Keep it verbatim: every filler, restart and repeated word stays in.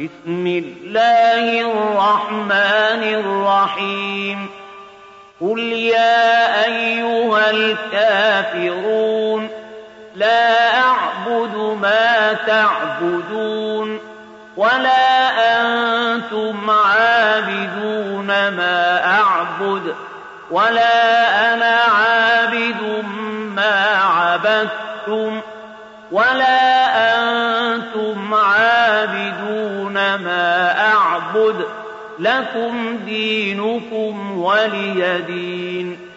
بسم الله الرحمن الرحيم قل يا أيها الكافرون لا أعبد ما تعبدون ولا أنتم عابدون ما أعبد ولا أنا عابد ما عبدتم ولا أنتم عابدون ما أعبد لكم دينكم ولي دين